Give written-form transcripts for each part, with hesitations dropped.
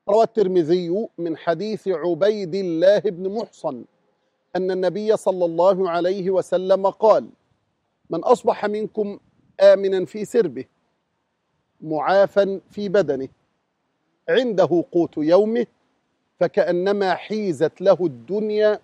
روى الترمذي من حديث عبيد الله بن محصن أن النبي صلى الله عليه وسلم قال: من أصبح منكم آمنا في سربه معافا في بدنه عنده قوت يومه فكأنما حيزت له الدنيا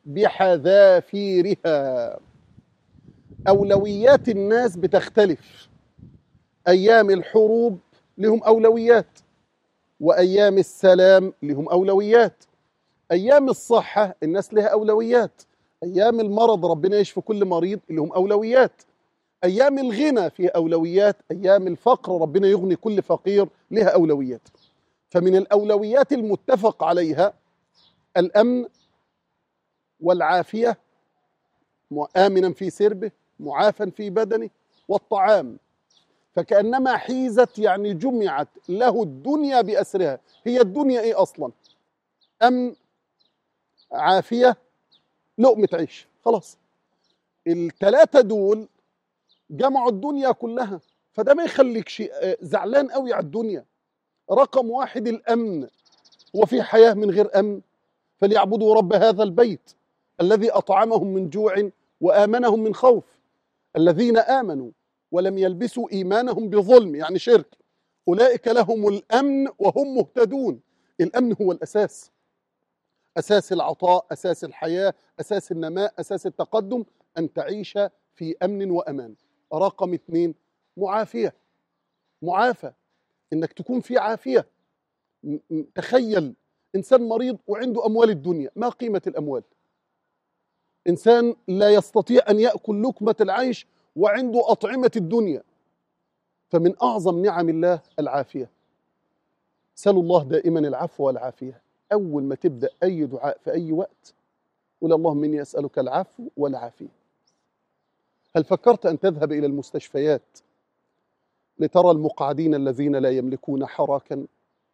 بحذافيرها. أولويات الناس بتختلف. أيام الحروب لهم أولويات، وأيام السلام لهم أولويات. أيام الصحة الناس لها أولويات، أيام المرض ربنا يشفي كل مريض لهم أولويات، أيام الغنى فيها أولويات، أيام الفقر ربنا يغني كل فقير لها أولويات. فمن الأولويات المتفق عليها الأمن والعافية، آمنا في سربه معافا في بدنه، والطعام. فكأنما حيزت يعني جمعت له الدنيا بأسرها. هي الدنيا إيه أصلا؟ أمن، عافية، لقمة عيش، خلاص. الثلاثة دول جمعوا الدنيا كلها، فده ما يخليكش زعلان قوي على الدنيا. رقم واحد الأمن، وفي حياة من غير أمن؟ فليعبدوا رب هذا البيت الذي أطعمهم من جوع وآمنهم من خوف. الذين آمنوا ولم يلبسوا إيمانهم بظلم يعني شرك أولئك لهم الأمن وهم مهتدون. الأمن هو الأساس، أساس العطاء، أساس الحياة، أساس النماء، أساس التقدم، أن تعيش في أمن وأمان. رقم اثنين معافية، معافى، إنك تكون في عافية. تخيل إنسان مريض وعنده أموال الدنيا، ما قيمة الأموال؟ إنسان لا يستطيع أن يأكل لقمة العيش وعنده أطعمة الدنيا. فمن أعظم نعم الله العافية. سألوا الله دائما العفو والعافية. أول ما تبدأ أي دعاء في أي وقت قل اللهم إني أسألك العفو والعافية. هل فكرت أن تذهب إلى المستشفيات لترى المقعدين الذين لا يملكون حركا؟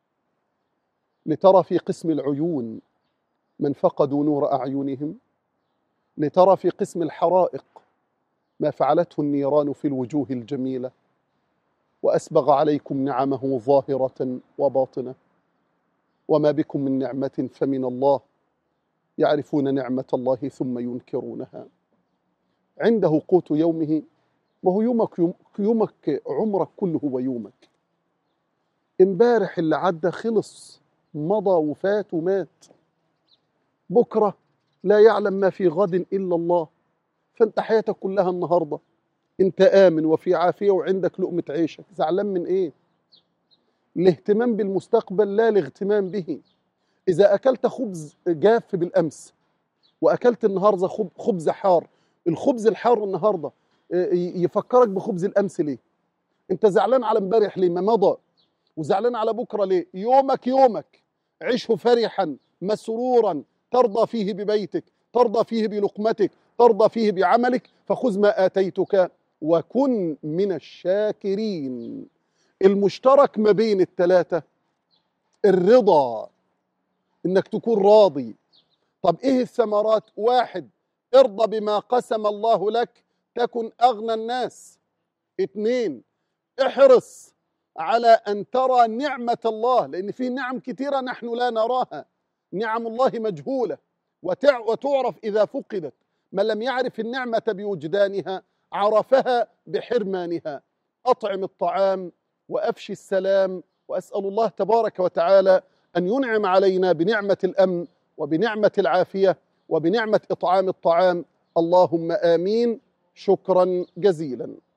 لترى في قسم العيون من فقدوا نور أعينهم؟ لترى في قسم الحرائق ما فعلته النيران في الوجوه الجميلة؟ وأسبغ عليكم نعمه ظاهرة وباطنة، وما بكم من نعمة فمن الله، يعرفون نعمة الله ثم ينكرونها. عنده قوت يومه. ما هو يومك عمرك كله هو يومك. امبارح اللي عدى خلص، مضى وفات ومات. بكرة لا يعلم ما في غد إلا الله. فأنت حياتك كلها النهاردة. أنت آمن وفي عافية وعندك لقمة عيشك، زعلان من إيه؟ الاهتمام بالمستقبل لا الاغتمام به. إذا أكلت خبز جاف بالأمس وأكلت النهاردة خبز حار، الخبز الحار النهاردة يفكرك بخبز الأمس ليه؟ أنت زعلان على امبارح ليه؟ ما مضى. وزعلان على بكرة ليه؟ يومك يومك، عشه فرحا مسرورا، ترضى فيه ببيتك، ترضى فيه بلقمتك، ترضى فيه بعملك، فخذ ما آتيتك وكن من الشاكرين. المشترك ما بين الثلاثة الرضا، إنك تكون راضي. طب إيه الثمرات؟ واحد، ارضى بما قسم الله لك تكن أغنى الناس. اثنين، احرص على أن ترى نعمة الله، لأن في نعم كثيرة نحن لا نراها، نعم الله مجهولة وتعرف إذا فقدت. من لم يعرف النعمة بوجدانها عرفها بحرمانها. أطعم الطعام وأفشي السلام، وأسأل الله تبارك وتعالى أن ينعم علينا بنعمة الأمن وبنعمة العافية وبنعمة إطعام الطعام. اللهم آمين. شكرا جزيلا.